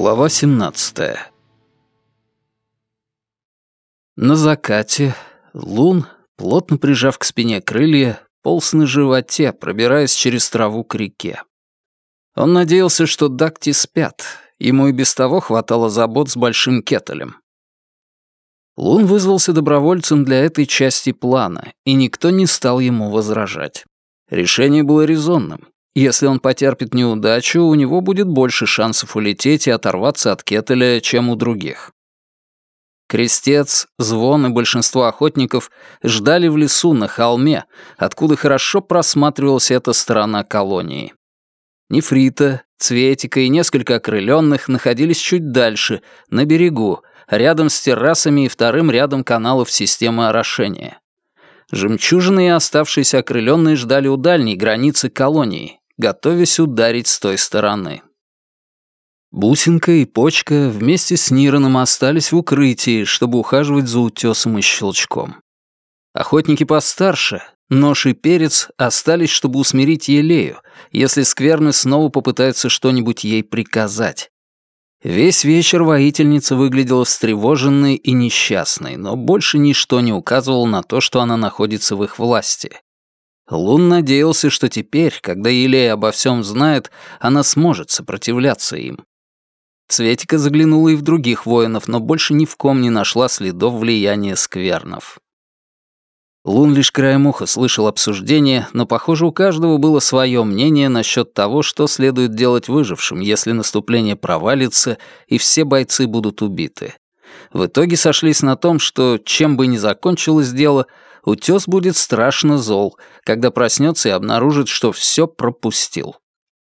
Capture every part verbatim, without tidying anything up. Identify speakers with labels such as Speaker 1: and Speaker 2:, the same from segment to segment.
Speaker 1: Глава семнадцатая. На закате Лун, плотно прижав к спине крылья, полз на животе, пробираясь через траву к реке. Он надеялся, что дакти спят, ему и без того хватало забот с большим кетелем. Лун вызвался добровольцем для этой части плана, и никто не стал ему возражать. Решение было резонным. Если он потерпит неудачу, у него будет больше шансов улететь и оторваться от кетеля, чем у других. Крестец, Звон и большинство охотников ждали в лесу на холме, откуда хорошо просматривалась эта сторона колонии. Нефрита, Цветика и несколько окрылённых находились чуть дальше, на берегу, рядом с террасами и вторым рядом каналов системы орошения. Жемчужины и оставшиеся окрылённые ждали у дальней границы колонии, готовясь ударить с той стороны. Бусинка и Почка вместе с Нираном остались в укрытии, чтобы ухаживать за утёсом и Щелчком. Охотники постарше, Нож и Перец, остались, чтобы усмирить Елею, если скверны снова попытаются что-нибудь ей приказать. Весь вечер воительница выглядела встревоженной и несчастной, но больше ничто не указывало на то, что она находится в их власти. Лун надеялся, что теперь, когда Елея обо всем знает, она сможет сопротивляться им. Цветика заглянула и в других воинов, но больше ни в ком не нашла следов влияния сквернов. Лун лишь краем уха слышал обсуждение, но, похоже, у каждого было свое мнение насчет того, что следует делать выжившим, если наступление провалится и все бойцы будут убиты. В итоге сошлись на том, что, чем бы ни закончилось дело, утёс будет страшно зол, когда проснется и обнаружит, что все пропустил.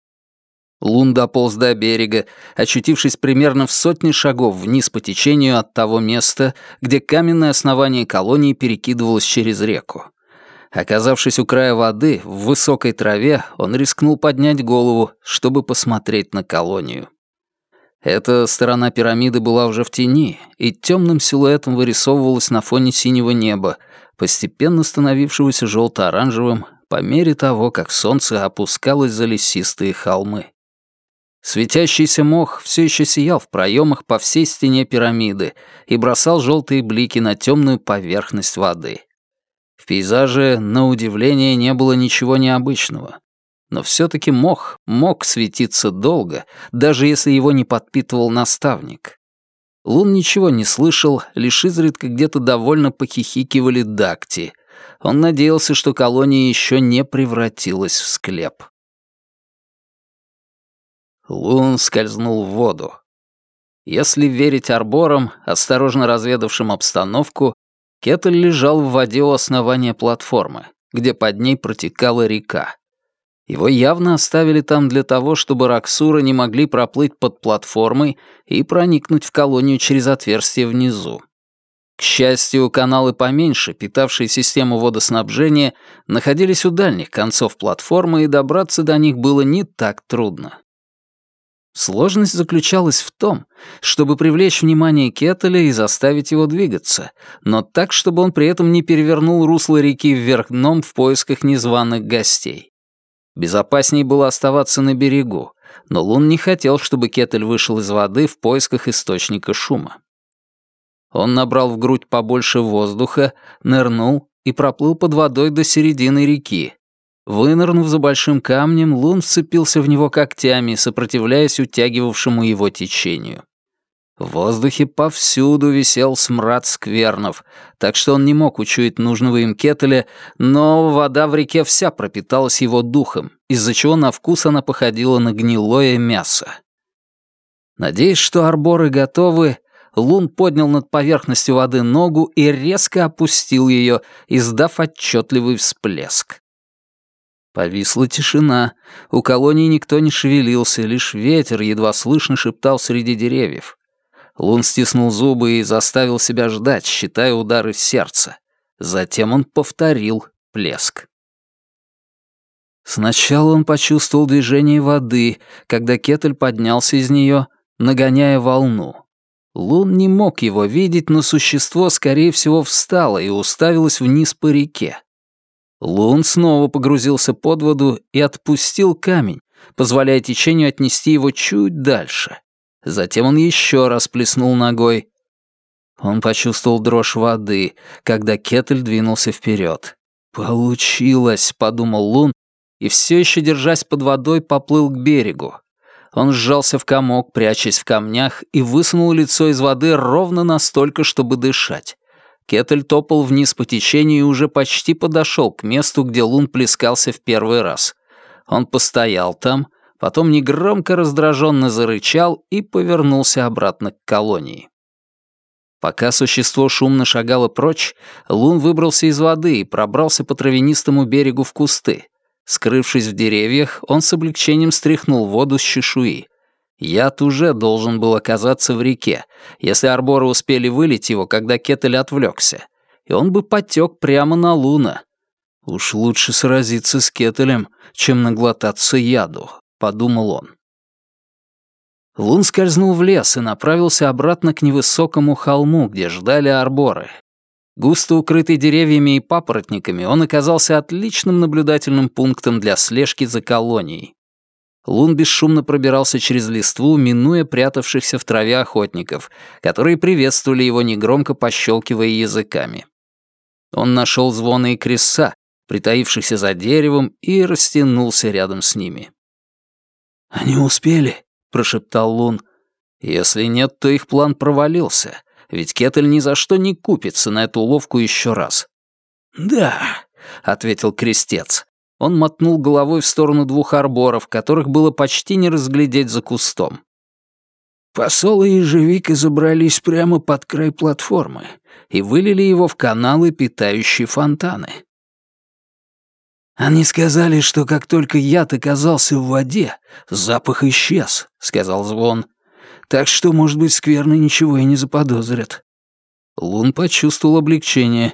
Speaker 1: Лун дополз до берега, очутившись примерно в сотне шагов вниз по течению от того места, где каменное основание колонии перекидывалось через реку. Оказавшись у края воды, в высокой траве, он рискнул поднять голову, чтобы посмотреть на колонию. Эта сторона пирамиды была уже в тени, и темным силуэтом вырисовывалась на фоне синего неба, постепенно становившегося желто-оранжевым по мере того, как солнце опускалось за лесистые холмы. Светящийся мох все еще сиял в проемах по всей стене пирамиды и бросал желтые блики на темную поверхность воды. В пейзаже, на удивление, не было ничего необычного. Но все-таки мох мог светиться долго, даже если его не подпитывал наставник. Лун ничего не слышал, лишь изредка где-то довольно похихикивали дакти. Он надеялся, что колония еще не превратилась в склеп. Лун скользнул в воду. Если верить арборам, осторожно разведавшим обстановку, кетель лежал в воде у основания платформы, где под ней протекала река. Его явно оставили там для того, чтобы Раксуры не могли проплыть под платформой и проникнуть в колонию через отверстие внизу. К счастью, каналы поменьше, питавшие систему водоснабжения, находились у дальних концов платформы, и добраться до них было не так трудно. Сложность заключалась в том, чтобы привлечь внимание Кетеля и заставить его двигаться, но так, чтобы он при этом не перевернул русло реки вверх дном в поисках незваных гостей. Безопаснее было оставаться на берегу, но Лун не хотел, чтобы Кетель вышел из воды в поисках источника шума. Он набрал в грудь побольше воздуха, нырнул и проплыл под водой до середины реки. Вынырнув за большим камнем, Лун вцепился в него когтями, сопротивляясь утягивавшему его течению. В воздухе повсюду висел смрад сквернов, так что он не мог учуять нужного им кетеля, но вода в реке вся пропиталась его духом, из-за чего на вкус она походила на гнилое мясо. Надеясь, что арборы готовы, Лун поднял над поверхностью воды ногу и резко опустил ее, издав отчетливый всплеск. Повисла тишина. У колонии никто не шевелился, лишь ветер едва слышно шептал среди деревьев. Лун стиснул зубы и заставил себя ждать, считая удары сердца. Затем он повторил плеск. Сначала он почувствовал движение воды, когда кетель поднялся из нее, нагоняя волну. Лун не мог его видеть, но существо, скорее всего, встало и уставилось вниз по реке. Лун снова погрузился под воду и отпустил камень, позволяя течению отнести его чуть дальше. Затем он еще раз плеснул ногой. Он почувствовал дрожь воды, когда Кетель двинулся вперед. «Получилось», — подумал Лун, и все еще, держась под водой, поплыл к берегу. Он сжался в комок, прячась в камнях, и высунул лицо из воды ровно настолько, чтобы дышать. Кетель топал вниз по течению и уже почти подошел к месту, где Лун плескался в первый раз. Он постоял там, потом негромко раздраженно зарычал и повернулся обратно к колонии. Пока существо шумно шагало прочь, Лун выбрался из воды и пробрался по травянистому берегу в кусты. Скрывшись в деревьях, он с облегчением стряхнул воду с чешуи. Яд уже должен был оказаться в реке, если арборы успели вылить его, когда Кетель отвлекся, и он бы потек прямо на Луна. «Уж лучше сразиться с Кетелем, чем наглотаться яду», — подумал он. Лун скользнул в лес и направился обратно к невысокому холму, где ждали арборы. Густо укрытый деревьями и папоротниками, он оказался отличным наблюдательным пунктом для слежки за колонией. Лун бесшумно пробирался через листву, минуя прятавшихся в траве охотников, которые приветствовали его, негромко пощелкивая языками. Он нашел Звона и Крисса, притаившихся за деревом, и растянулся рядом с ними. «Они успели?» — прошептал Лун. «Если нет, то их план провалился, ведь Кетель ни за что не купится на эту уловку еще раз». «Да», — ответил Крестец. Он мотнул головой в сторону двух арборов, которых было почти не разглядеть за кустом. Посол и ежевика забрались прямо под край платформы и вылили его в каналы, питающие фонтаны. «Они сказали, что как только яд оказался в воде, запах исчез», — сказал Звон. «Так что, может быть, скверны ничего и не заподозрят». Лун почувствовал облегчение.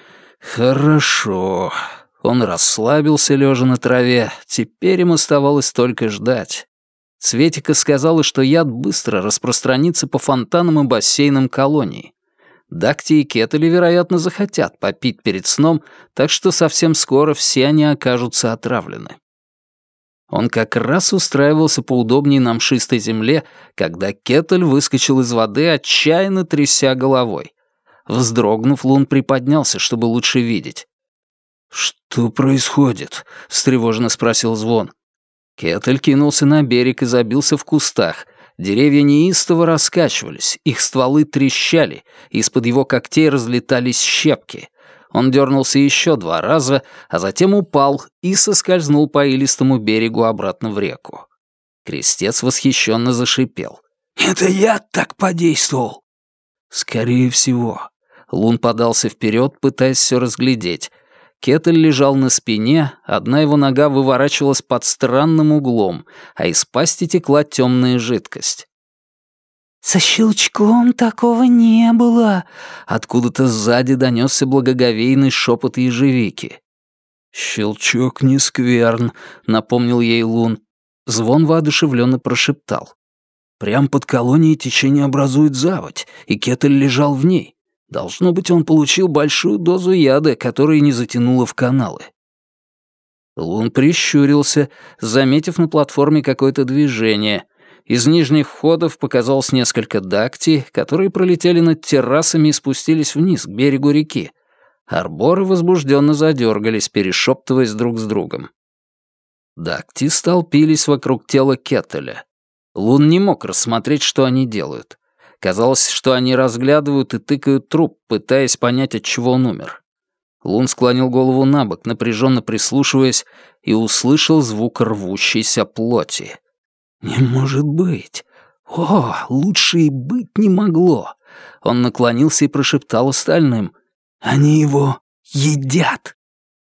Speaker 1: «Хорошо». Он расслабился, лежа на траве. Теперь им оставалось только ждать. Цветика сказала, что яд быстро распространится по фонтанам и бассейнам колонии. Дакти и Кетели, вероятно, захотят попить перед сном, так что совсем скоро все они окажутся отравлены. Он как раз устраивался поудобнее на мшистой земле, когда Кетель выскочил из воды, отчаянно тряся головой. Вздрогнув, Лун приподнялся, чтобы лучше видеть. «Что происходит?» — встревоженно спросил Звон. Кетель кинулся на берег и забился в кустах. Деревья неистово раскачивались, их стволы трещали, из-под его когтей разлетались щепки. Он дернулся еще два раза, а затем упал и соскользнул по илистому берегу обратно в реку. Крестец восхищенно зашипел. «Это яд так подействовал!» «Скорее всего». Лун подался вперед, пытаясь все разглядеть. Кетель лежал на спине, одна его нога выворачивалась под странным углом, а из пасти текла темная жидкость. «Со щелчком такого не было!» Откуда-то сзади донесся благоговейный шепот ежевики. «Щелчок не скверн», — напомнил ей Лун. Звон воодушевленно прошептал. «Прям под колонией течение образует заводь, и Кетель лежал в ней. Должно быть, он получил большую дозу яда, которая не затянула в каналы». Лун прищурился, заметив на платформе какое-то движение. Из нижних входов показалось несколько дакти, которые пролетели над террасами и спустились вниз, к берегу реки. Арборы возбужденно задергались, перешептываясь друг с другом. Дакти столпились вокруг тела Кетеля. Лун не мог рассмотреть, что они делают. Казалось, что они разглядывают и тыкают труп, пытаясь понять, от чего он умер. Лун склонил голову на бок, напряженно прислушиваясь, и услышал звук рвущейся плоти. «Не может быть! О, лучше и быть не могло!» Он наклонился и прошептал остальным. «Они его едят!»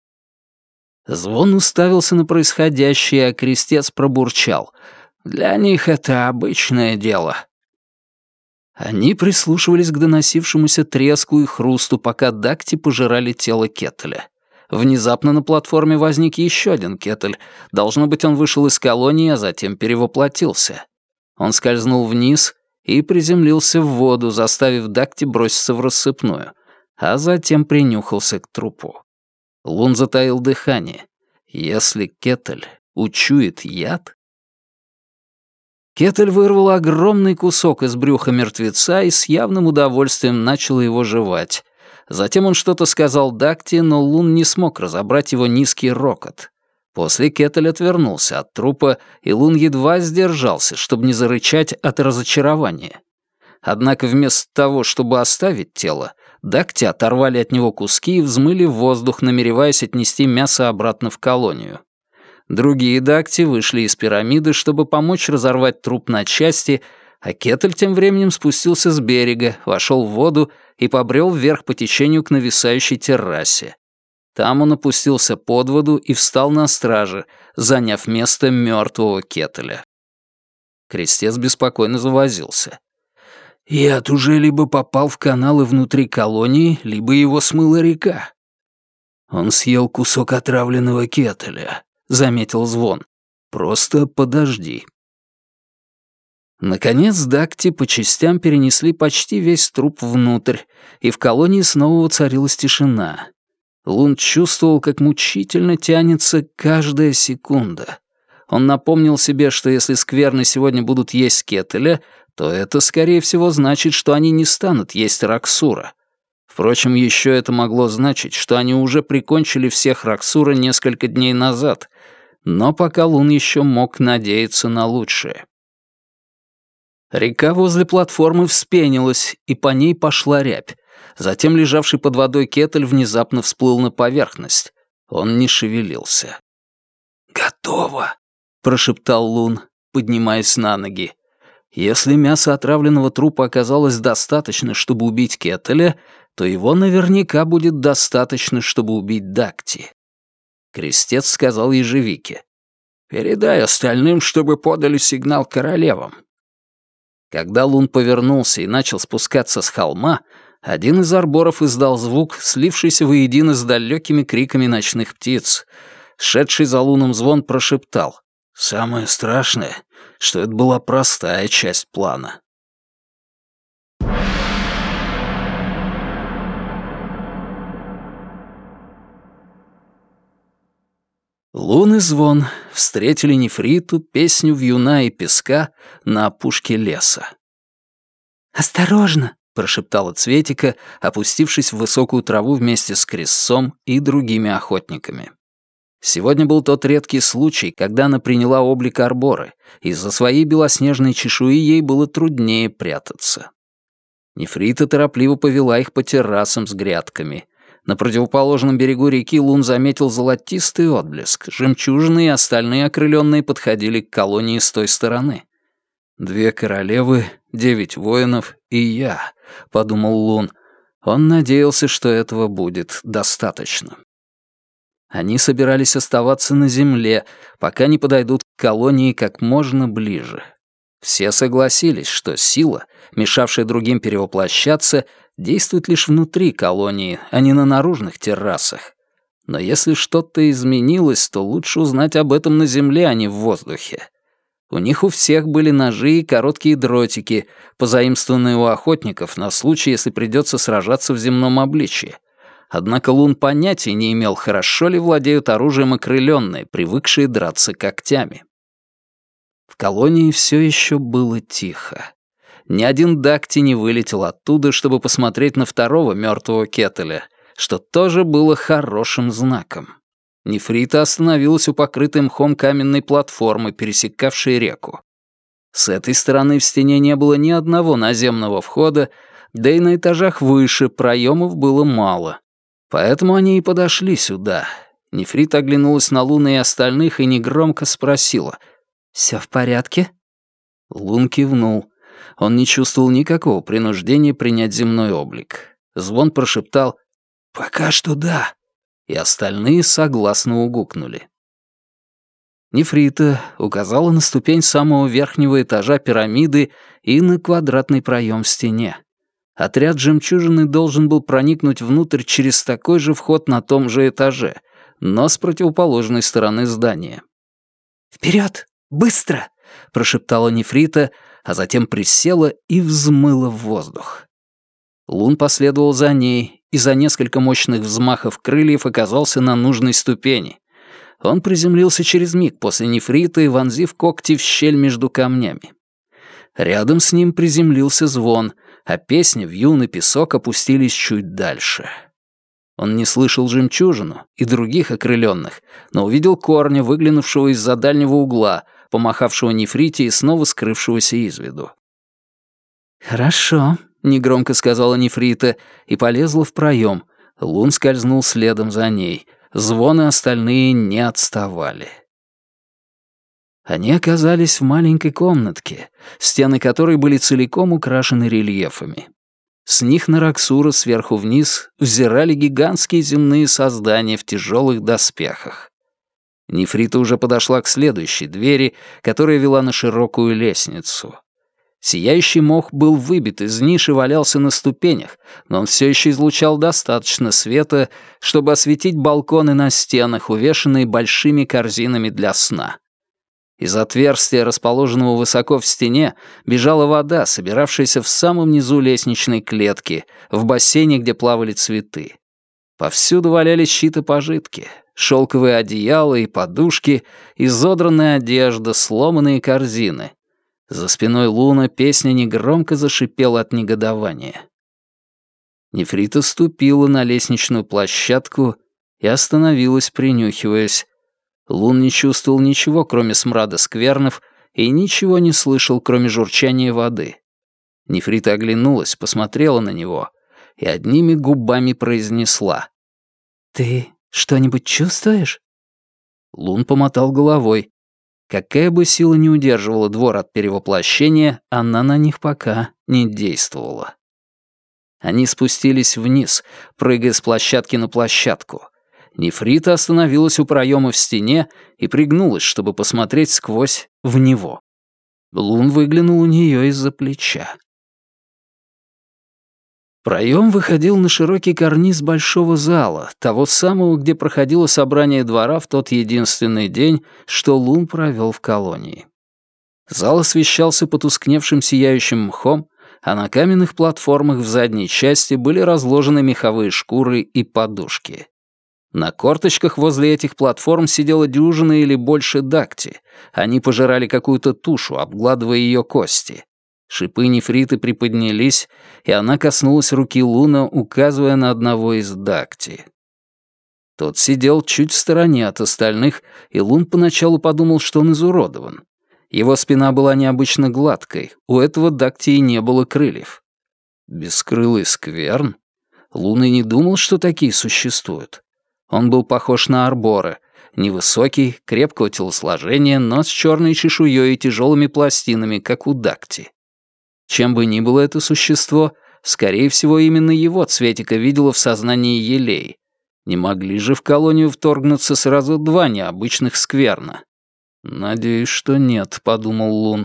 Speaker 1: Звон уставился на происходящее, а Крестец пробурчал. «Для них это обычное дело». Они прислушивались к доносившемуся треску и хрусту, пока дакти пожирали тело Кетеля. Внезапно на платформе возник еще один Кетель. Должно быть, он вышел из колонии, а затем перевоплотился. Он скользнул вниз и приземлился в воду, заставив дакти броситься в рассыпную, а затем принюхался к трупу. Лун затаил дыхание. Если Кетель учует яд... Кетель вырвал огромный кусок из брюха мертвеца и с явным удовольствием начал его жевать. Затем он что-то сказал Дакти, но Лун не смог разобрать его низкий рокот. После Кетель отвернулся от трупа, и Лун едва сдержался, чтобы не зарычать от разочарования. Однако вместо того, чтобы оставить тело, Дакти оторвали от него куски и взмыли в воздух, намереваясь отнести мясо обратно в колонию. Другие Дакти вышли из пирамиды, чтобы помочь разорвать труп на части, а Кетель тем временем спустился с берега, вошел в воду и побрел вверх по течению к нависающей террасе. Там он опустился под воду и встал на страже, заняв место мертвого Кетеля. Крестец беспокойно завозился. Яд уже либо попал в каналы внутри колонии, либо его смыла река. Он съел кусок отравленного Кетеля, заметил Звон. Просто подожди. Наконец Дакти по частям перенесли почти весь труп внутрь, и в колонии снова воцарилась тишина. Лун чувствовал, как мучительно тянется каждая секунда. Он напомнил себе, что если скверны сегодня будут есть Кетеля, то это, скорее всего, значит, что они не станут есть Раксура. Впрочем, еще это могло значить, что они уже прикончили всех Раксура несколько дней назад, но пока Лун еще мог надеяться на лучшее. Река возле платформы вспенилась, и по ней пошла рябь. Затем лежавший под водой Кетель внезапно всплыл на поверхность. Он не шевелился. «Готово», — прошептал Лун, поднимаясь на ноги. Если мясо отравленного трупа оказалось достаточно, чтобы убить Кетеля, то его наверняка будет достаточно, чтобы убить Дакти. Крестец сказал ежевике. «Передай остальным, чтобы подали сигнал королевам». Когда Лун повернулся и начал спускаться с холма, один из арборов издал звук, слившийся воедино с далекими криками ночных птиц. Шедший за Луном Звон прошептал. «Самое страшное, что это была простая часть плана». Лун и Звон встретили Нефриту, песню вьюна и песка на опушке леса.
Speaker 2: «Осторожно!»
Speaker 1: — прошептала Цветика, опустившись в высокую траву вместе с Крессом и другими охотниками. Сегодня был тот редкий случай, когда она приняла облик Арборы, и из-за своей белоснежной чешуи ей было труднее прятаться. Нефрита торопливо повела их по террасам с грядками. На противоположном берегу реки Лун заметил золотистый отблеск. Жемчужины и остальные окрыленные подходили к колонии с той стороны. «Две королевы, девять воинов и я», — подумал Лун. Он надеялся, что этого будет достаточно. Они собирались оставаться на земле, пока не подойдут к колонии как можно ближе. Все согласились, что сила, мешавшая другим перевоплощаться, действует лишь внутри колонии, а не на наружных террасах. Но если что-то изменилось, то лучше узнать об этом на земле, а не в воздухе. У них у всех были ножи и короткие дротики, позаимствованные у охотников на случай, если придется сражаться в земном обличье. Однако Лун понятия не имел, хорошо ли владеют оружием окрыленные, привыкшие драться когтями. В колонии все еще было тихо. Ни один Дакти не вылетел оттуда, чтобы посмотреть на второго мертвого Кетеля, что тоже было хорошим знаком. Нефрита остановилась у покрытой мхом каменной платформы, пересекавшей реку. С этой стороны в стене не было ни одного наземного входа, да и на этажах выше проемов было мало. Поэтому они и подошли сюда. Нефрита оглянулась на Луна и остальных и негромко спросила: «Всё в порядке?» Лун кивнул. Он не чувствовал никакого принуждения принять земной облик. Звон прошептал «Пока что да», и остальные согласно угукнули. Нефрита указала на ступень самого верхнего этажа пирамиды и на квадратный проем в стене. Отряд жемчужины должен был проникнуть внутрь через такой же вход на том же этаже, но с противоположной стороны здания.
Speaker 2: «Вперед! Быстро!»
Speaker 1: — прошептала Нефрита, а затем присела и взмыла в воздух. Лун последовал за ней и за несколько мощных взмахов крыльев оказался на нужной ступени. Он приземлился через миг после Нефриты, вонзив когти в щель между камнями. Рядом с ним приземлился звон, а песня, вьюн и песок опустились чуть дальше. Он не слышал жемчужину и других окрыленных, но увидел корня, выглянувшего из-за дальнего угла, помахавшего нефрите и снова скрывшегося из виду.
Speaker 2: «Хорошо», — негромко сказала нефрита и полезла в проем.
Speaker 1: Лун скользнул следом за ней. Звон и остальные не отставали. Они оказались в маленькой комнатке, стены которой были целиком украшены рельефами. С них на Роксура сверху вниз взирали гигантские земные создания в тяжелых доспехах. Нефрита уже подошла к следующей двери, которая вела на широкую лестницу. Сияющий мох был выбит из ниши и валялся на ступенях, но он все еще излучал достаточно света, чтобы осветить балконы на стенах, увешанные большими корзинами для сна. Из отверстия, расположенного высоко в стене, бежала вода, собиравшаяся в самом низу лестничной клетки, в бассейне, где плавали цветы. Повсюду валялись щиты пожитки, шелковые одеяла и подушки, изодранная одежда, сломанные корзины. За спиной Луна песня негромко зашипела от негодования. Нефрита ступила на лестничную площадку и остановилась, принюхиваясь. Лун не чувствовал ничего, кроме смрада сквернов, и ничего не слышал, кроме журчания воды. Нефрита оглянулась, посмотрела на него и одними губами произнесла:
Speaker 2: «Ты что-нибудь чувствуешь?»
Speaker 1: Лун помотал головой. Какая бы сила ни удерживала двор от перевоплощения, она на них пока не действовала. Они спустились вниз, прыгая с площадки на площадку. Нефрита остановилась у проема в стене и пригнулась, чтобы посмотреть сквозь в него. Лун выглянул у нее из-за плеча. Проем выходил на широкий карниз большого зала, того самого, где проходило собрание двора в тот единственный день, что Лун провел в колонии. Зал освещался потускневшим сияющим мхом, а на каменных платформах в задней части были разложены меховые шкуры и подушки. На корточках возле этих платформ сидела дюжина или больше дакти. Они пожирали какую-то тушу, обгладывая ее кости. Шипы нефриты приподнялись, и она коснулась руки Луна, указывая на одного из дакти. Тот сидел чуть в стороне от остальных, и Лун поначалу подумал, что он изуродован. Его спина была необычно гладкой, у этого дакти и не было крыльев. Бескрылый скверн? Лун и не думал, что такие существуют. Он был похож на арбора, невысокий, крепкого телосложения, но с черной чешуей и тяжелыми пластинами, как у дакти. Чем бы ни было это существо, скорее всего, именно его Цветика видела в сознании Елей. Не могли же в колонию вторгнуться сразу два необычных скверна. «Надеюсь, что нет», — подумал Лун.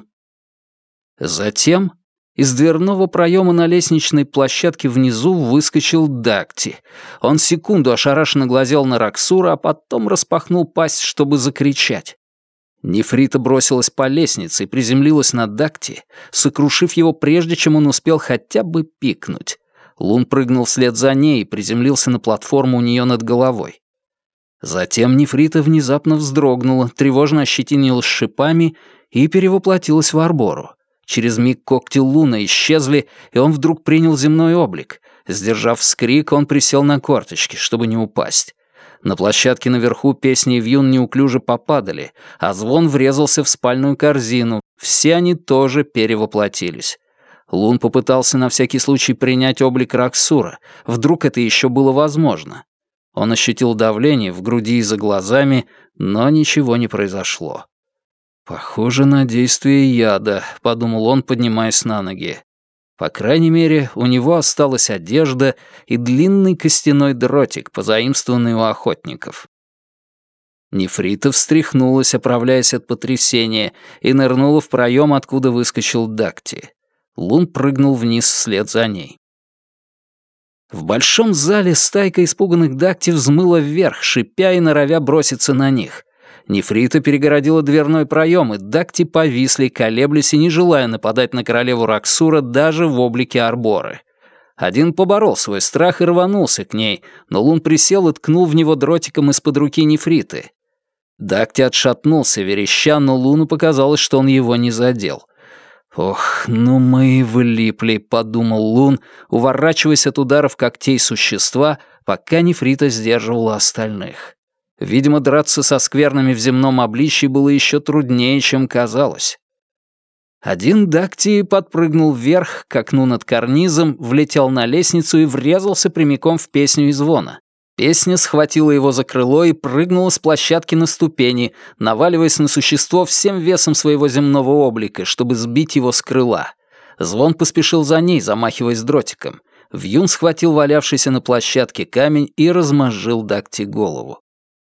Speaker 1: Затем из дверного проема на лестничной площадке внизу выскочил Дакти. Он секунду ошарашенно глазел на Роксура, а потом распахнул пасть, чтобы закричать. Нефрита бросилась по лестнице и приземлилась на Дакти, сокрушив его прежде, чем он успел хотя бы пикнуть. Лун прыгнул вслед за ней и приземлился на платформу у нее над головой. Затем Нефрита внезапно вздрогнула, тревожно ощетинилась шипами и перевоплотилась в Арбору. Через миг когти Луна исчезли, и он вдруг принял земной облик. Сдержав вскрик, он присел на корточки, чтобы не упасть. На площадке наверху песни и вьюн неуклюже попадали, а звон врезался в спальную корзину. Все они тоже перевоплотились. Лун попытался на всякий случай принять облик Роксура. Вдруг это еще было возможно. Он ощутил давление в груди и за глазами, но ничего не произошло. «Похоже на действие яда», — подумал он, поднимаясь на ноги. По крайней мере, у него осталась одежда и длинный костяной дротик, позаимствованный у охотников. Нефрита встряхнулась, оправляясь от потрясения, и нырнула в проем, откуда выскочил Дакти. Лун прыгнул вниз вслед за ней. В большом зале стайка испуганных Дакти взмыла вверх, шипя и норовя броситься на них. Нефрита перегородила дверной проем, и Дакти повисли, колеблясь и не желая нападать на королеву Роксура даже в облике Арборы. Один поборол свой страх и рванулся к ней, но Лун присел и ткнул в него дротиком из-под руки Нефриты. Дакти отшатнулся, вереща, но Луну показалось, что он его не задел. «Ох, ну мы и влипли», — подумал Лун, уворачиваясь от ударов когтей существа, пока Нефрита сдерживала остальных. Видимо, драться со сквернами в земном обличье было еще труднее, чем казалось. Один Дакти подпрыгнул вверх, к окну над карнизом, влетел на лестницу и врезался прямиком в песню и звона. Песня схватила его за крыло и прыгнула с площадки на ступени, наваливаясь на существо всем весом своего земного облика, чтобы сбить его с крыла. Звон поспешил за ней, замахиваясь дротиком. Вьюн схватил валявшийся на площадке камень и размозжил Дакти голову.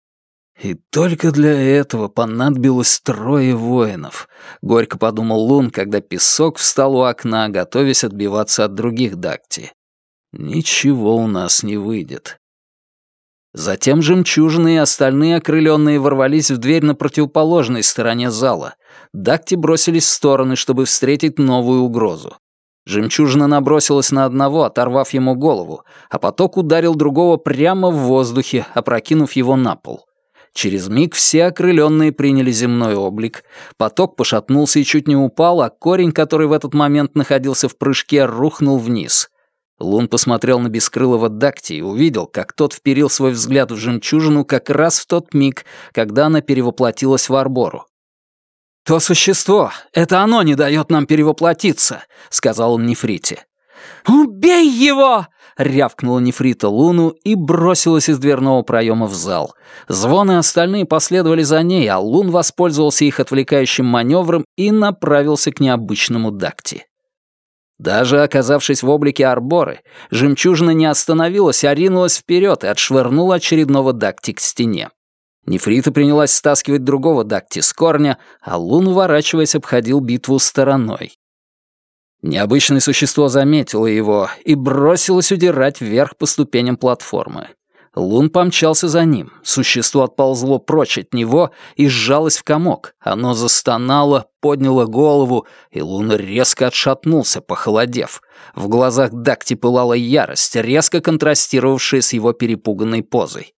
Speaker 1: «И только для этого понадобилось трое воинов», — горько подумал Лун, когда песок встал у окна, готовясь отбиваться от других Дакти. «Ничего у нас не выйдет». Затем жемчужины и остальные окрыленные ворвались в дверь на противоположной стороне зала. Дакти бросились в стороны, чтобы встретить новую угрозу. Жемчужина набросилась на одного, оторвав ему голову, а поток ударил другого прямо в воздухе, опрокинув его на пол. Через миг все окрыленные приняли земной облик, поток пошатнулся и чуть не упал, а корень, который в этот момент находился в прыжке, рухнул вниз. Лун посмотрел на бескрылого Дакти и увидел, как тот вперил свой взгляд в жемчужину как раз в тот миг, когда она перевоплотилась в Арбору. «То существо, это оно не дает нам перевоплотиться», — сказал он Нефрите. «Убей его!» — рявкнула Нефрита Луну и бросилась из дверного проема в зал. Звон и остальные последовали за ней, а Лун воспользовался их отвлекающим маневром и направился к необычному Дакти. Даже оказавшись в облике Арборы, жемчужина не остановилась, а ринулась вперед и отшвырнула очередного Дакти к стене. Нефрита принялась стаскивать другого Дакти с корня, а Лун, уворачиваясь, обходил битву стороной. Необычное существо заметило его и бросилось удирать вверх по ступеням платформы. Лун помчался за ним. Существо отползло прочь от него и сжалось в комок. Оно застонало, подняло голову, и Лун резко отшатнулся, похолодев. В глазах Дакти пылала ярость, резко контрастировавшая с его перепуганной позой.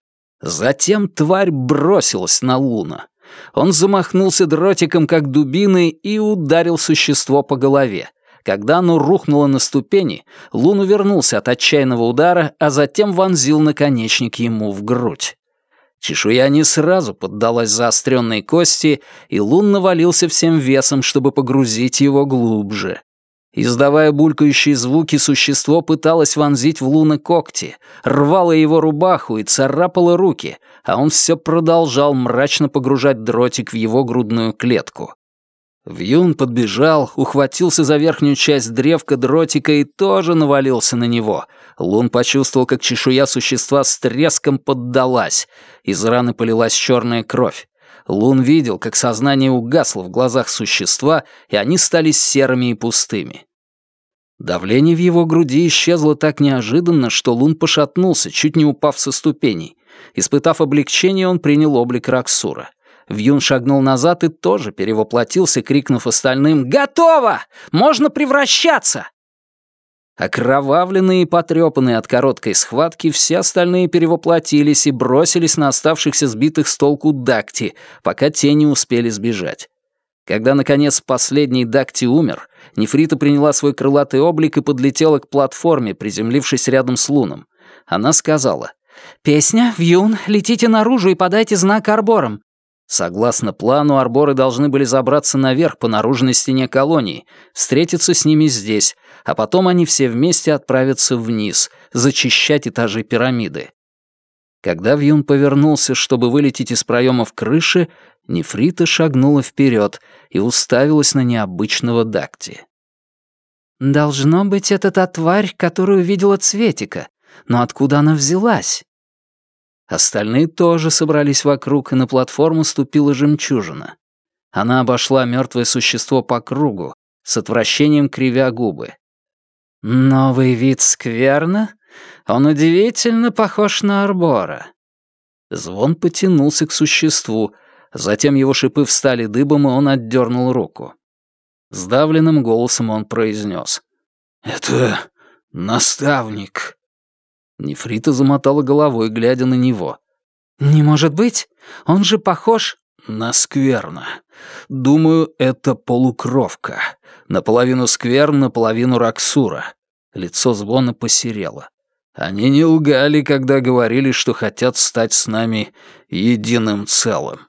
Speaker 1: Затем тварь бросилась на Луна. Он замахнулся дротиком, как дубиной, и ударил существо по голове. Когда оно рухнуло на ступени, Лун увернулся от отчаянного удара, а затем вонзил наконечник ему в грудь. Чешуя не сразу поддалась заостренной кости, и Лун навалился всем весом, чтобы погрузить его глубже. Издавая булькающие звуки, существо пыталось вонзить в Луна когти, рвало его рубаху и царапало руки, а он все продолжал мрачно погружать дротик в его грудную клетку. Вьюн подбежал, ухватился за верхнюю часть древка дротика и тоже навалился на него. Лун почувствовал, как чешуя существа с треском поддалась. Из раны полилась черная кровь. Лун видел, как сознание угасло в глазах существа, и они стали серыми и пустыми. Давление в его груди исчезло так неожиданно, что Лун пошатнулся, чуть не упав со ступеней. Испытав облегчение, он принял облик Раксура. Вьюн шагнул назад и тоже перевоплотился, крикнув остальным «Готово! Можно превращаться!» Окровавленные и потрепанные от короткой схватки, все остальные перевоплотились и бросились на оставшихся сбитых с толку Дакти, пока те не успели сбежать. Когда, наконец, последний Дакти умер, Нефрита приняла свой крылатый облик и подлетела к платформе, приземлившись рядом с Луном. Она сказала: «Песня, Вьюн, летите наружу и подайте знак Арборам». Согласно плану, Арборы должны были забраться наверх по наружной стене колонии, встретиться с ними здесь, а потом они все вместе отправятся вниз, зачищать этажи пирамиды. Когда Вьюн повернулся, чтобы вылететь из проемов крыши, Нефрита шагнула вперед и уставилась на необычного Дакти. «Должно быть, это та тварь, которую видела Цветика. Но откуда она взялась?» Остальные тоже собрались вокруг, и на платформу ступила жемчужина. Она обошла мертвое существо по кругу, с отвращением кривя губы. «Новый вид скверна? Он удивительно похож на Арбора». Звон потянулся к существу, затем его шипы встали дыбом, и он отдернул руку. Сдавленным голосом он произнес: «Это наставник». Нефрита замотала головой, глядя на него. «Не может быть! Он же похож...» на скверно. Думаю, это полукровка. Наполовину скверн, наполовину Раксура». Лицо Звона посерело. «Они не лгали, когда говорили, что хотят стать с нами единым целым».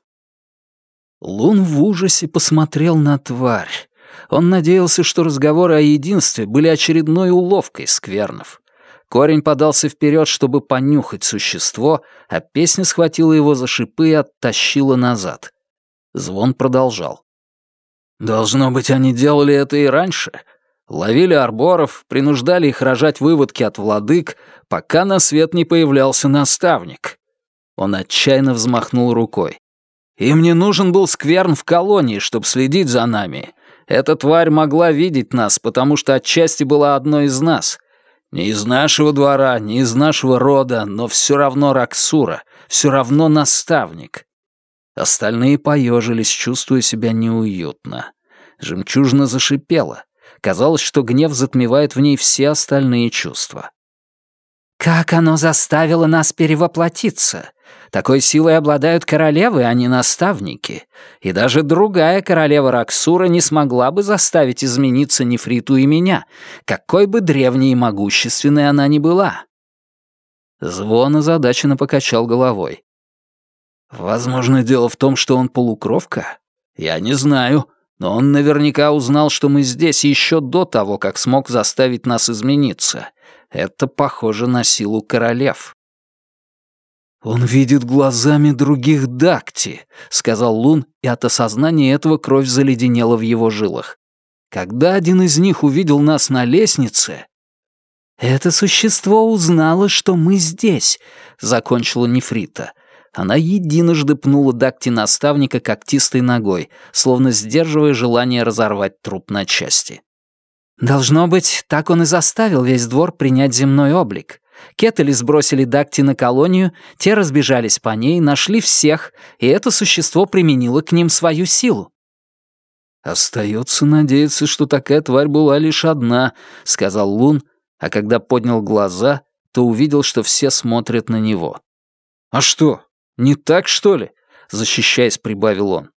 Speaker 1: Лун в ужасе посмотрел на тварь. Он надеялся, что разговоры о единстве были очередной уловкой сквернов. Корень подался вперед, чтобы понюхать существо, а песня схватила его за шипы и оттащила назад. Звон продолжал. «Должно быть, они делали это и раньше. Ловили арборов, принуждали их рожать выводки от владык, пока на свет не появлялся наставник». Он отчаянно взмахнул рукой. «Им не нужен был скверн в колонии, чтобы следить за нами. Эта тварь могла видеть нас, потому что отчасти была одной из нас. Не из нашего двора, не из нашего рода, но все равно Раксура, все равно наставник». Остальные поежились, чувствуя себя неуютно. Жемчужина зашипела. Казалось, что гнев затмевает в ней все остальные чувства.
Speaker 2: «Как оно заставило нас перевоплотиться? Такой силой обладают королевы, а не наставники. И даже другая королева Раксура не смогла бы заставить измениться Нефриту и меня, какой бы древней и могущественной она ни была».
Speaker 1: Звон озадаченно покачал головой. «Возможно, дело в том, что он полукровка? Я не знаю, но он наверняка узнал, что мы здесь еще до того, как смог заставить нас измениться. Это похоже на силу королев». «Он видит глазами других Дакти», — сказал Лун, и от осознания этого кровь заледенела в его жилах. «Когда один из них увидел нас на лестнице...»
Speaker 2: «Это существо узнало, что мы здесь», — закончила Нефрита.
Speaker 1: Она единожды пнула Дакти-наставника когтистой ногой, словно сдерживая желание разорвать труп на части.
Speaker 2: «Должно быть, так он и заставил весь двор принять земной облик. Кетели сбросили Дакти на колонию, те разбежались по ней, нашли всех, и это существо применило к ним свою силу».
Speaker 1: «Остается надеяться, что такая тварь была лишь одна», — сказал Лун, а когда поднял глаза, то увидел, что все смотрят на него. «А что, не так, что ли?» — защищаясь, прибавил он.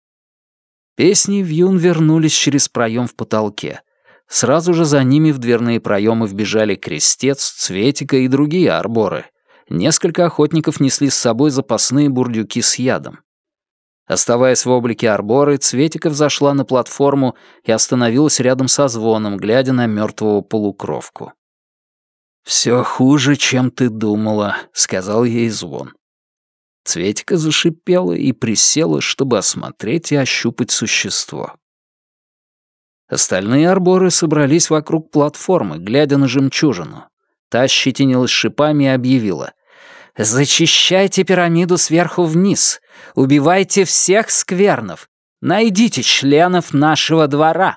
Speaker 1: Песни вьюн вернулись через проем в потолке. Сразу же за ними в дверные проемы вбежали Крестец, Цветика и другие арборы. Несколько охотников несли с собой запасные бурдюки с ядом. Оставаясь в облике арборы, Цветика взошла на платформу и остановилась рядом со Звоном, глядя на мертвого полукровку. «Все хуже, чем ты думала», — сказал ей Звон. Цветика зашипела и присела, чтобы осмотреть и ощупать существо. Остальные арборы собрались вокруг платформы, глядя на жемчужину. Та щетинилась шипами и объявила: «Зачищайте пирамиду сверху вниз, убивайте всех сквернов, найдите членов нашего двора».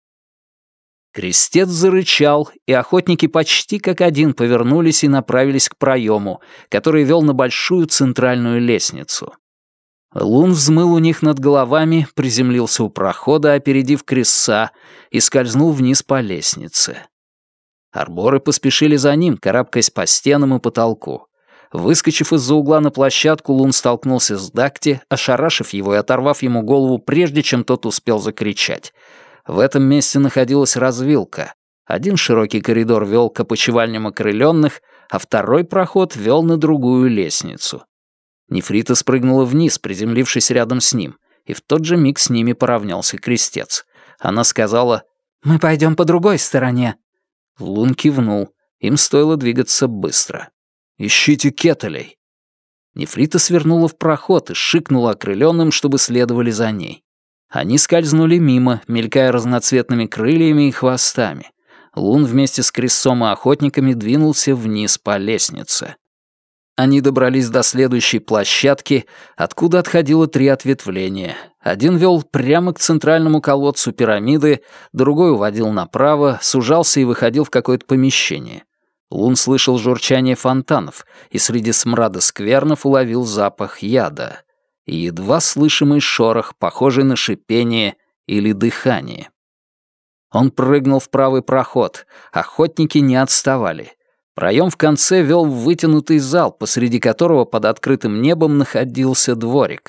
Speaker 1: Крестец зарычал, и охотники почти как один повернулись и направились к проему, который вел на большую центральную лестницу. Лун взмыл у них над головами, приземлился у прохода, опередив Кресса, и скользнул вниз по лестнице. Арборы поспешили за ним, карабкаясь по стенам и потолку. Выскочив из-за угла на площадку, Лун столкнулся с Дакти, ошарашив его и оторвав ему голову, прежде чем тот успел закричать. В этом месте находилась развилка. Один широкий коридор вел к опочивальням окрылённых, а второй проход вел на другую лестницу. Нефрита спрыгнула вниз, приземлившись рядом с ним, и в тот же миг с ними поравнялся Крестец. Она сказала: «Мы пойдем по другой стороне». Лун кивнул. Им стоило двигаться быстро. «Ищите кетелей». Нефрита свернула в проход и шикнула окрылённым, чтобы следовали за ней. Они скользнули мимо, мелькая разноцветными крыльями и хвостами. Лун вместе с Крессом и охотниками двинулся вниз по лестнице. Они добрались до следующей площадки, откуда отходило три ответвления. Один вел прямо к центральному колодцу пирамиды, другой уводил направо, сужался и выходил в какое-то помещение. Лун слышал журчание фонтанов и среди смрада сквернов уловил запах яда и едва слышимый шорох, похожий на шипение или дыхание. Он прыгнул в правый проход, охотники не отставали. Проем в конце вел в вытянутый зал, посреди которого под открытым небом находился дворик.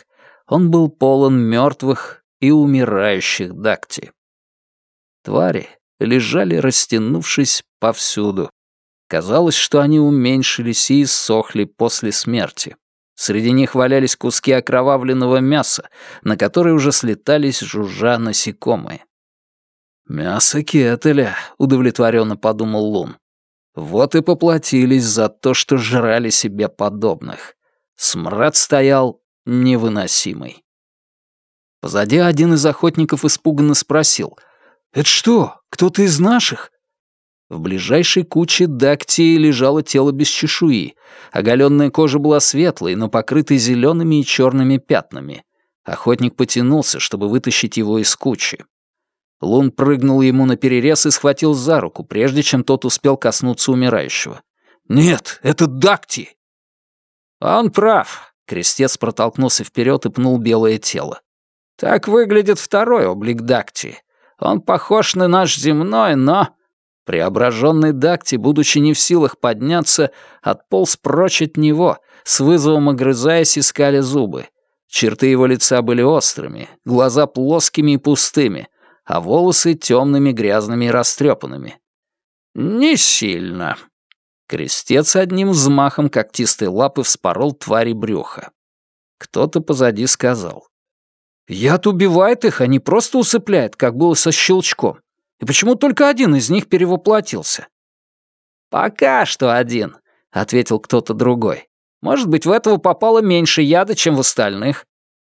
Speaker 1: он был полон мертвых и умирающих дакти. Твари лежали, растянувшись, повсюду. Казалось, что они уменьшились и иссохли после смерти. Среди них валялись куски окровавленного мяса, на которые уже слетались жужжа насекомые. «Мясо Кетеля», — удовлетворенно подумал Лун. Вот и поплатились за то, что жрали себе подобных. Смрад стоял невыносимый. Позади один из охотников испуганно спросил: «Это что, кто-то из наших?» В ближайшей куче дактии лежало тело без чешуи. Оголенная кожа была светлой, но покрытой зелеными и черными пятнами. Охотник потянулся, чтобы вытащить его из кучи. Лун прыгнул ему на перерез и схватил за руку, прежде чем тот успел коснуться умирающего. «Нет, это дакти!» «Он прав», — крестец протолкнулся вперед и пнул белое тело. «Так выглядит второй облик дакти. Он похож на наш земной, но...» Преображенный дакти, будучи не в силах подняться, отполз прочь от него, с вызовом огрызаясь и скаля зубы. Черты его лица были острыми, глаза плоскими и пустыми, а волосы темными, грязными и растрепанными. «Не сильно». Крестец одним взмахом когтистой лапы вспорол твари брюха. Кто-то позади сказал: «Яд убивает их, а не просто усыпляет, как было со щелчком. И почему только один из них перевоплотился?» «Пока что один», — ответил кто-то другой. «Может быть, в этого попало меньше яда, чем в остальных».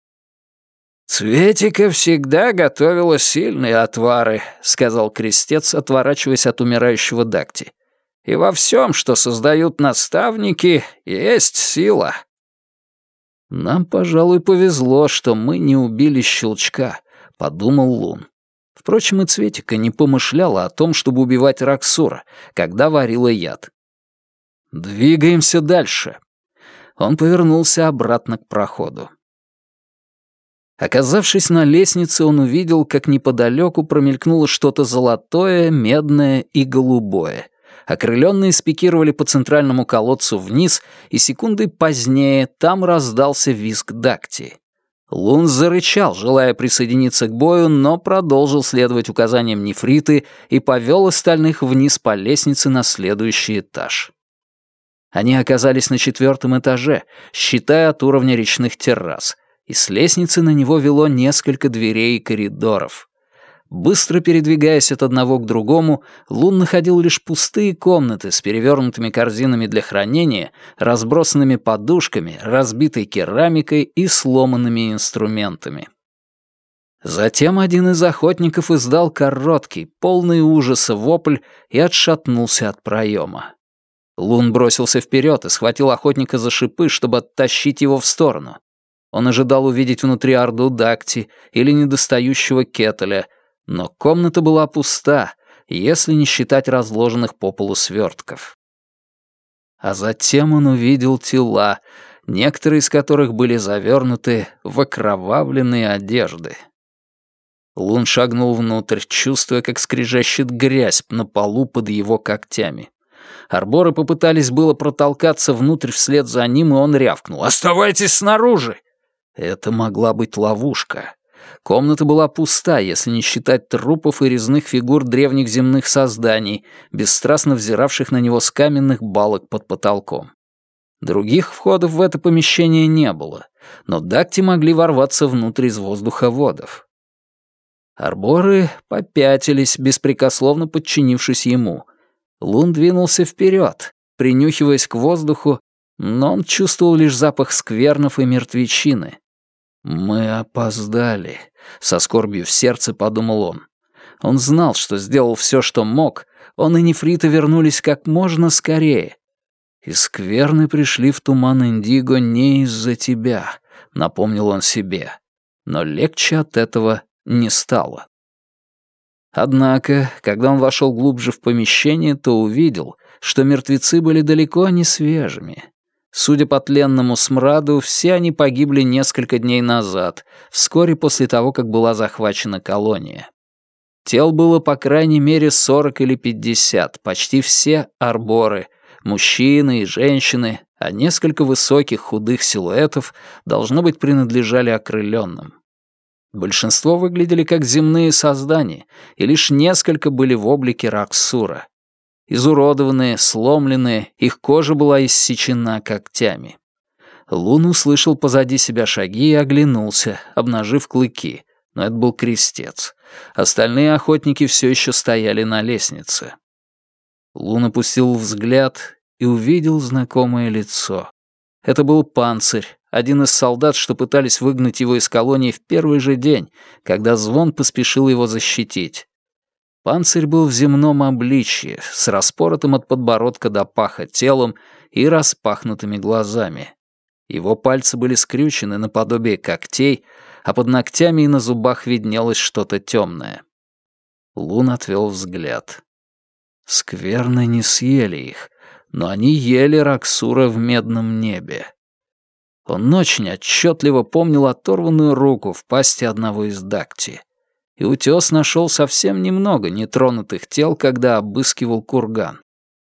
Speaker 1: «Цветика всегда готовила сильные отвары», — сказал крестец, отворачиваясь от умирающего дакти. «И во всем, что создают наставники, есть сила». «Нам, пожалуй, повезло, что мы не убили щелчка», — подумал Лун. Впрочем, и Цветика не помышляла о том, чтобы убивать Раксура, когда варила яд. «Двигаемся дальше». Он повернулся обратно к проходу. Оказавшись на лестнице, он увидел, как неподалеку промелькнуло что-то золотое, медное и голубое. Окрылённые спикировали по центральному колодцу вниз, и секундой позднее там раздался визг дакти. Лун зарычал, желая присоединиться к бою, но продолжил следовать указаниям нефриты и повел остальных вниз по лестнице на следующий этаж. Они оказались на четвертом этаже, считая от уровня речных террас, и с лестницы на него вело несколько дверей и коридоров. Быстро передвигаясь от одного к другому, Лун находил лишь пустые комнаты с перевернутыми корзинами для хранения, разбросанными подушками, разбитой керамикой и сломанными инструментами. Затем один из охотников издал короткий, полный ужаса вопль и отшатнулся от проема. Лун бросился вперед и схватил охотника за шипы, чтобы оттащить его в сторону. Он ожидал увидеть внутри орду дакти или недостающего кетеля, но комната была пуста, если не считать разложенных по полу свертков. А затем он увидел тела, некоторые из которых были завернуты в окровавленные одежды. Лун шагнул внутрь, чувствуя, как скрежещет грязь на полу под его когтями. Арборы попытались было протолкаться внутрь вслед за ним, и он рявкнул: «Оставайтесь снаружи!» Это могла быть ловушка. Комната была пуста, если не считать трупов и резных фигур древних земных созданий, бесстрастно взиравших на него с каменных балок под потолком. Других входов в это помещение не было, но дакти могли ворваться внутрь из воздуховодов. Арборы попятились, беспрекословно подчинившись ему. Лун двинулся вперед, принюхиваясь к воздуху, но он чувствовал лишь запах сквернов и мертвечины. «Мы опоздали», — со скорбью в сердце подумал он. Он знал, что сделал все, что мог, он и нефриты вернулись как можно скорее. «И скверны пришли в туман Индиго не из-за тебя», — напомнил он себе. Но легче от этого не стало. Однако, когда он вошел глубже в помещение, то увидел, что мертвецы были далеко не свежими. Судя по тленному смраду, все они погибли несколько дней назад, вскоре после того, как была захвачена колония. Тел было по крайней мере сорок или пятьдесят, почти все арборы, мужчины и женщины, а несколько высоких худых силуэтов, должно быть, принадлежали окрылённым. Большинство выглядели как земные создания, и лишь несколько были в облике Раксура. Изуродованные, сломленные, их кожа была иссечена когтями. Лун услышал позади себя шаги и оглянулся, обнажив клыки, но это был крестец. Остальные охотники все еще стояли на лестнице. Лун опустил взгляд и увидел знакомое лицо. Это был Панцирь, один из солдат, что пытались выгнать его из колонии в первый же день, когда Звон поспешил его защитить. Панцирь был в земном обличье, с распоротым от подбородка до паха телом и распахнутыми глазами. Его пальцы были скрючены наподобие когтей, а под ногтями и на зубах виднелось что-то темное. Лун отвел взгляд. Скверны не съели их, но они ели Раксура в медном небе. Он очень отчетливо помнил оторванную руку в пасти одного из дакти. И утес нашел совсем немного нетронутых тел, когда обыскивал курган.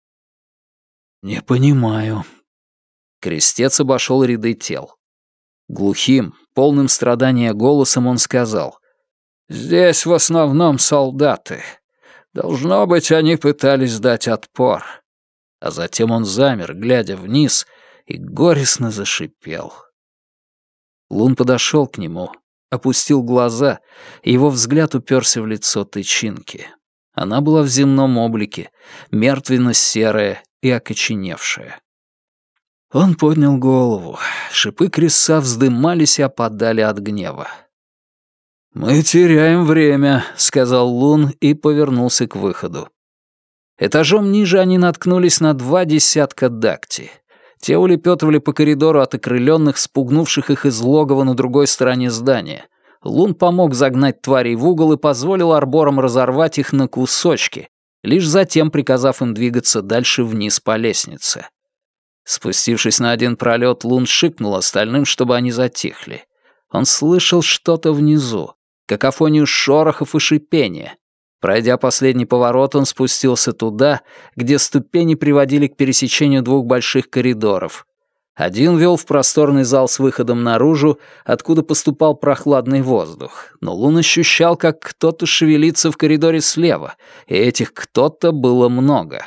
Speaker 1: «Не понимаю». Крестец обошел ряды тел. Глухим, полным страдания голосом он сказал: «Здесь в основном солдаты. Должно быть, они пытались дать отпор». А затем он замер, глядя вниз, и горестно зашипел. Лун подошел к нему, опустил глаза, и его взгляд уперся в лицо тычинки. Она была в земном облике, мертвенно-серая и окоченевшая. Он поднял голову. Шипы креста вздымались и опадали от гнева. «Мы теряем время», — сказал Лун и повернулся к выходу. Этажом ниже они наткнулись на два десятка дакти. Те улепетывали по коридору от окрылённых, спугнувших их из логова на другой стороне здания. Лун помог загнать тварей в угол и позволил арборам разорвать их на кусочки, лишь затем приказав им двигаться дальше вниз по лестнице. Спустившись на один пролет, Лун шикнул остальным, чтобы они затихли. Он слышал что-то внизу, какофонию шорохов и шипения. Пройдя последний поворот, он спустился туда, где ступени приводили к пересечению двух больших коридоров. Один вел в просторный зал с выходом наружу, откуда поступал прохладный воздух, но Лун ощущал, как кто-то шевелится в коридоре слева, и этих кто-то было много.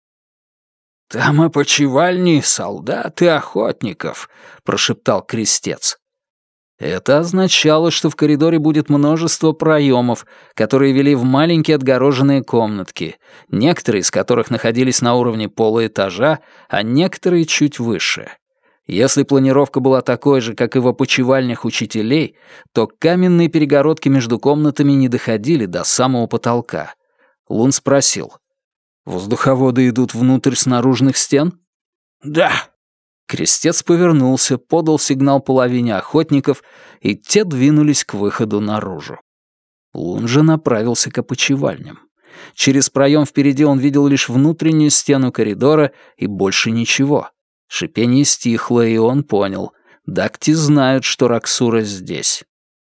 Speaker 1: «Там опочивальни солдат и охотников», — прошептал крестец. Это означало, что в коридоре будет множество проемов, которые вели в маленькие отгороженные комнатки, некоторые из которых находились на уровне пола этажа, а некоторые чуть выше. Если планировка была такой же, как и в опочивальнях учителей, то каменные перегородки между комнатами не доходили до самого потолка. Лун спросил: «Воздуховоды идут внутрь с наружных стен?» «Да». Крестец повернулся, подал сигнал половине охотников, и те двинулись к выходу наружу. Лун же направился к опочивальням. Через проем впереди он видел лишь внутреннюю стену коридора и больше ничего. Шипение стихло, и он понял — дакти знают, что Раксура здесь.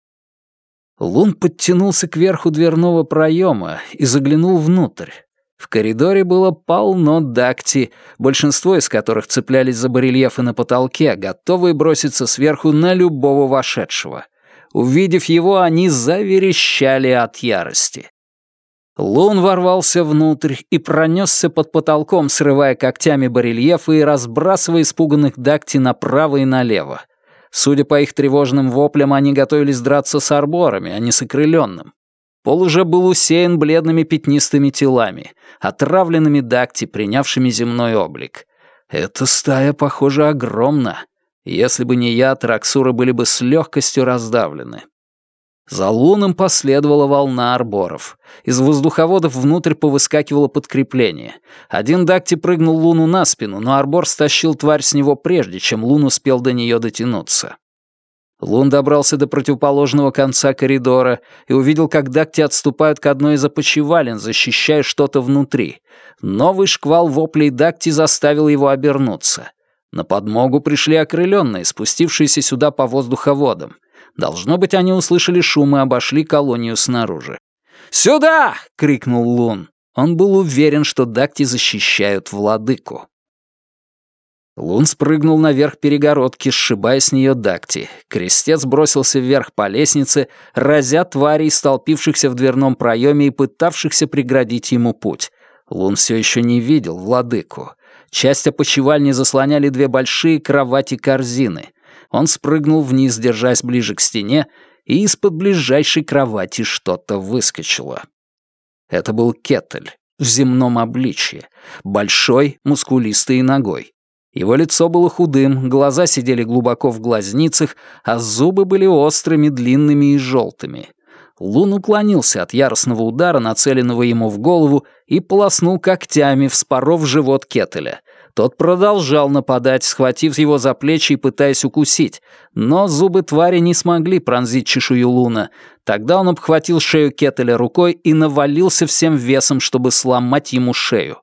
Speaker 1: Лун подтянулся к верху дверного проема и заглянул внутрь. В коридоре было полно дакти, большинство из которых цеплялись за барельефы на потолке, готовые броситься сверху на любого вошедшего. Увидев его, они заверещали от ярости. Лун ворвался внутрь и пронесся под потолком, срывая когтями барельефы и разбрасывая испуганных дакти направо и налево. Судя по их тревожным воплям, они готовились драться с арборами, а не с окрылённым. Пол уже был усеян бледными пятнистыми телами, отравленными дакти, принявшими земной облик. Эта стая, похоже, огромна. Если бы не яд, Раксуры были бы с легкостью раздавлены. За Луном последовала волна арборов. Из воздуховодов внутрь повыскакивало подкрепление. Один дакти прыгнул Луну на спину, но арбор стащил тварь с него прежде, чем Лун успел до нее дотянуться. Лун добрался до противоположного конца коридора и увидел, как дакти отступают к одной из опочивален, защищая что-то внутри. Новый шквал воплей дакти заставил его обернуться. На подмогу пришли окрылённые, спустившиеся сюда по воздуховодам. Должно быть, они услышали шум и обошли колонию снаружи. «Сюда!» — крикнул Лун. Он был уверен, что дакти защищают владыку. Лун спрыгнул наверх перегородки, сшибая с нее Дакти. Крестец бросился вверх по лестнице, разя тварей, столпившихся в дверном проеме и пытавшихся преградить ему путь. Лун все еще не видел владыку. Часть опочивальни заслоняли две большие кровати-корзины. Он спрыгнул вниз, держась ближе к стене, и из-под ближайшей кровати что-то выскочило. Это был Кетель в земном обличье, большой, мускулистый и ногой. Его лицо было худым, глаза сидели глубоко в глазницах, а зубы были острыми, длинными и желтыми. Лун уклонился от яростного удара, нацеленного ему в голову, и полоснул когтями, вспоров живот Кетеля. Тот продолжал нападать, схватив его за плечи и пытаясь укусить, но зубы твари не смогли пронзить чешую Луна. Тогда он обхватил шею Кетеля рукой и навалился всем весом, чтобы сломать ему шею.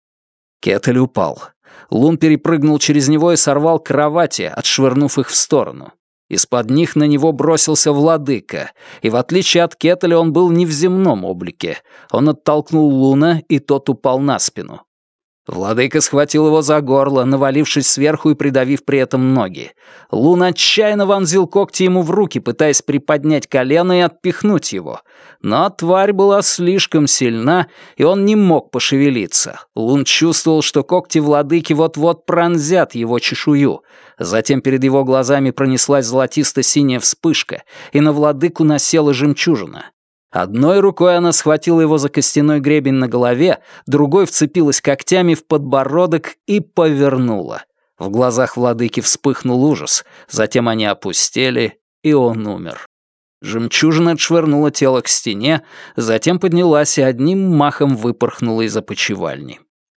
Speaker 1: Кетель упал. Лун перепрыгнул через него и сорвал кровати, отшвырнув их в сторону. Из-под них на него бросился владыка, и в отличие от Кетеля он был не в земном облике. Он оттолкнул Луна, и тот упал на спину. Владыка схватил его за горло, навалившись сверху и придавив при этом ноги. Лун отчаянно вонзил когти ему в руки, пытаясь приподнять колено и отпихнуть его. Но тварь была слишком сильна, и он не мог пошевелиться. Лун чувствовал, что когти владыки вот-вот пронзят его чешую. Затем перед его глазами пронеслась золотисто-синяя вспышка, и на владыку насела жемчужина. Одной рукой она схватила его за костяной гребень на голове, другой вцепилась когтями в подбородок и повернула. В глазах владыки вспыхнул ужас, затем они опустели, и он умер. Жемчужина отшвырнула тело к стене, затем поднялась и одним махом выпорхнула из опочивальни.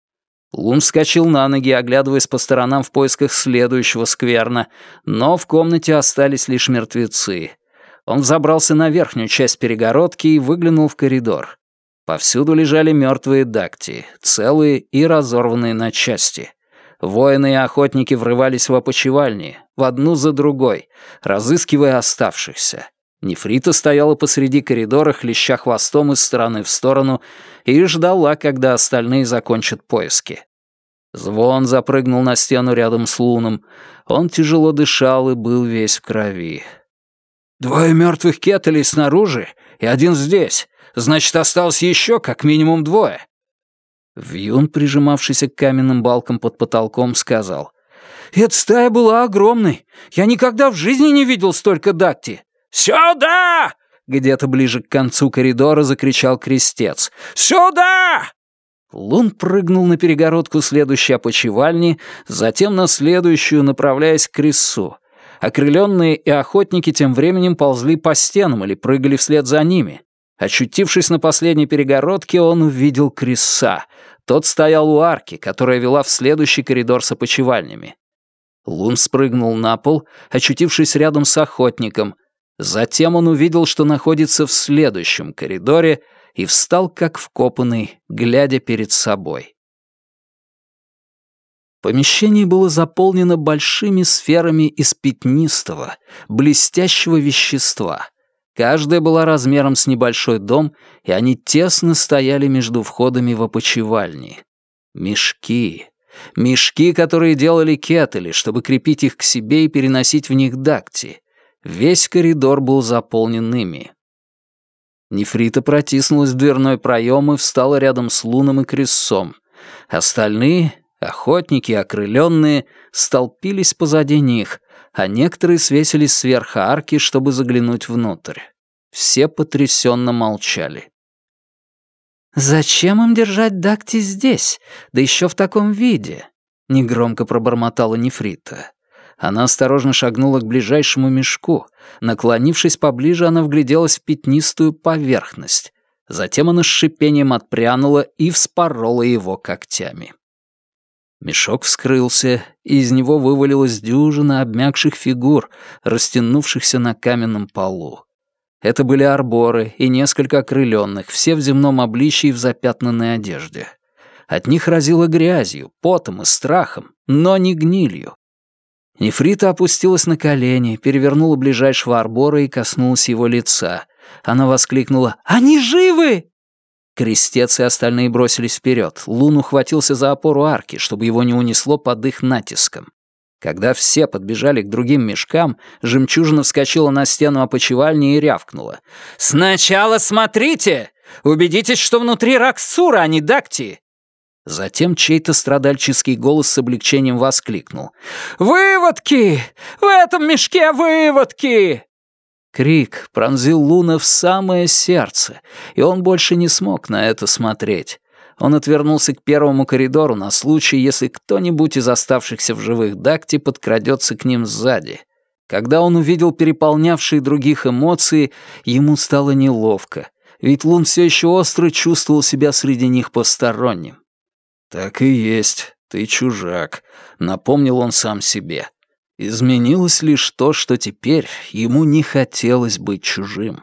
Speaker 1: Лун вскочил на ноги, оглядываясь по сторонам в поисках следующего скверна, но в комнате остались лишь мертвецы. Он взобрался на верхнюю часть перегородки и выглянул в коридор. Повсюду лежали мертвые дакти, целые и разорванные на части. Воины и охотники врывались в опочивальни, в одну за другой, разыскивая оставшихся. Нефрита стояла посреди коридора, хлеща хвостом из стороны в сторону, и ждала, когда остальные закончат поиски. Звон запрыгнул на стену рядом с Луном. Он тяжело дышал и был весь в крови. «Двое мертвых Кетелей снаружи и один здесь. Значит, осталось еще как минимум двое». Вьюн, прижимавшийся к каменным балкам под потолком, сказал: «Эта стая была огромной. Я никогда в жизни не видел столько дакти». «Сюда!» — где-то ближе к концу коридора закричал крестец. «Сюда!» Лун прыгнул на перегородку следующей опочивальни, затем на следующую, направляясь к Криссу. Окрыленные и охотники тем временем ползли по стенам или прыгали вслед за ними. Очутившись на последней перегородке, он увидел Крисса. Тот стоял у арки, которая вела в следующий коридор с опочивальнями. Лун спрыгнул на пол, очутившись рядом с охотником. Затем он увидел, что находится в следующем коридоре, и встал как вкопанный, глядя перед собой. Помещение было заполнено большими сферами из пятнистого, блестящего вещества. Каждая была размером с небольшой дом, и они тесно стояли между входами в опочивальни. Мешки. Мешки, которые делали кетели, чтобы крепить их к себе и переносить в них дакти. Весь коридор был заполнен ими. Нефрита протиснулась в дверной проем и встала рядом с Луном и Криссом. Остальные, охотники и окрыленные, столпились позади них, а некоторые свесились сверху арки, чтобы заглянуть внутрь. Все потрясенно молчали. «Зачем им держать дакти здесь, да еще в таком виде?» — негромко пробормотала Нефрита. Она осторожно шагнула к ближайшему мешку. Наклонившись поближе, она вгляделась в пятнистую поверхность. Затем она с шипением отпрянула и вспорола его когтями. Мешок вскрылся, и из него вывалилась дюжина обмякших фигур, растянувшихся на каменном полу. Это были арборы и несколько окрыленных, все в земном обличье и в запятнанной одежде. От них разило грязью, потом и страхом, но не гнилью. Нефрита опустилась на колени, перевернула ближайшего арбора и коснулась его лица. Она воскликнула: «Они живы!» Крестец и остальные бросились вперед. Лун ухватился за опору арки, чтобы его не унесло под их натиском. Когда все подбежали к другим мешкам, жемчужина вскочила на стену опочивальни и рявкнула. «Сначала смотрите! Убедитесь, что внутри Раксура, а не Дакти!» Затем чей-то страдальческий голос с облегчением воскликнул. «Выводки! В этом мешке выводки!» Крик пронзил Луна в самое сердце, и он больше не смог на это смотреть. Он отвернулся к первому коридору на случай, если кто-нибудь из оставшихся в живых Дакти подкрадется к ним сзади. Когда он увидел переполнявшие других эмоции, ему стало неловко, ведь Лун все еще остро чувствовал себя среди них посторонним. «Так и есть, ты чужак», — напомнил он сам себе. Изменилось лишь то, что теперь ему не хотелось быть чужим.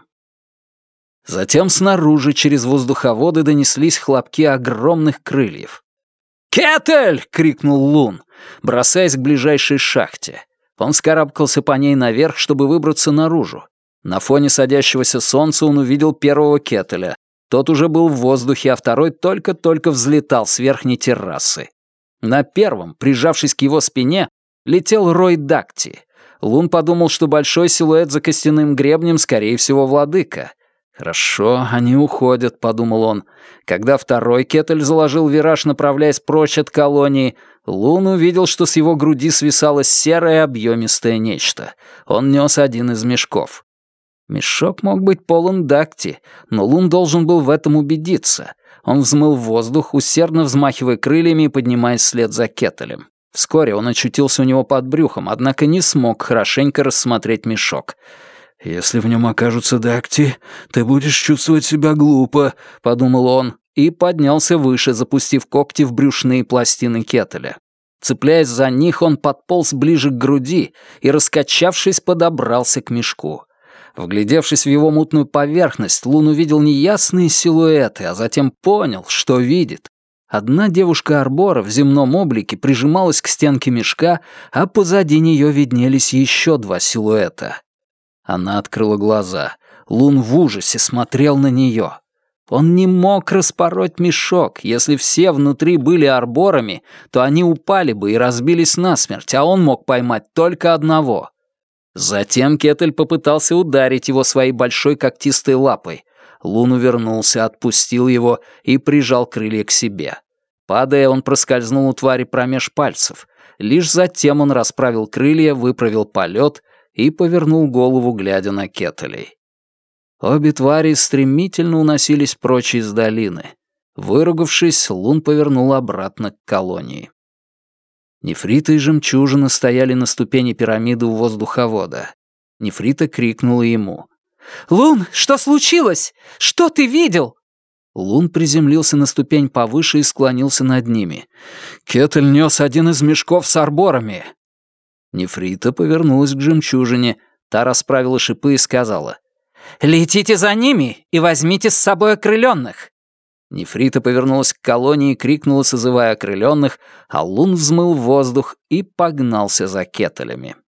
Speaker 1: Затем снаружи через воздуховоды донеслись хлопки огромных крыльев. «Кетель!» — крикнул Лун, бросаясь к ближайшей шахте. Он вскарабкался по ней наверх, чтобы выбраться наружу. На фоне садящегося солнца он увидел первого Кетеля. Тот уже был в воздухе, а второй только-только взлетал с верхней террасы. На первом, прижавшись к его спине, летел Рой Дакти. Лун подумал, что большой силуэт за костяным гребнем, скорее всего, владыка. «Хорошо, они уходят», — подумал он. Когда второй Кетель заложил вираж, направляясь прочь от колонии, Лун увидел, что с его груди свисало серое объемистое нечто. Он нес один из мешков. Мешок мог быть полон Дакти, но Лун должен был в этом убедиться. Он взмыл в воздух, усердно взмахивая крыльями и поднимаясь вслед за Кетелем. Вскоре он очутился у него под брюхом, однако не смог хорошенько рассмотреть мешок. «Если в нем окажутся Дакти, ты будешь чувствовать себя глупо», — подумал он, и поднялся выше, запустив когти в брюшные пластины Кетеля. Цепляясь за них, он подполз ближе к груди и, раскачавшись, подобрался к мешку. Вглядевшись в его мутную поверхность, Лун увидел неясные силуэты, а затем понял, что видит. Одна девушка-арбора в земном облике прижималась к стенке мешка, а позади нее виднелись еще два силуэта. Она открыла глаза. Лун в ужасе смотрел на нее. Он не мог распороть мешок. Если все внутри были арборами, то они упали бы и разбились насмерть, а он мог поймать только одного. Затем Кетель попытался ударить его своей большой когтистой лапой. Лун увернулся, отпустил его и прижал крылья к себе. Падая, он проскользнул у твари промеж пальцев. Лишь затем он расправил крылья, выправил полет и повернул голову, глядя на Кетелей. Обе твари стремительно уносились прочь из долины. Выругавшись, Лун повернул обратно к колонии. Нефрита и жемчужина стояли на ступени пирамиды у воздуховода. Нефрита крикнула ему. «Лун, что случилось? Что ты видел?» Лун приземлился на ступень повыше и склонился над ними. «Кетель нес один из мешков с арборами». Нефрита повернулась к жемчужине. Та расправила шипы и сказала. «Летите за ними и возьмите с собой окрылённых». Нефрита повернулась к колонии и крикнула, созывая окрылённых, а Лун взмыл в воздух и погнался за Кетелями.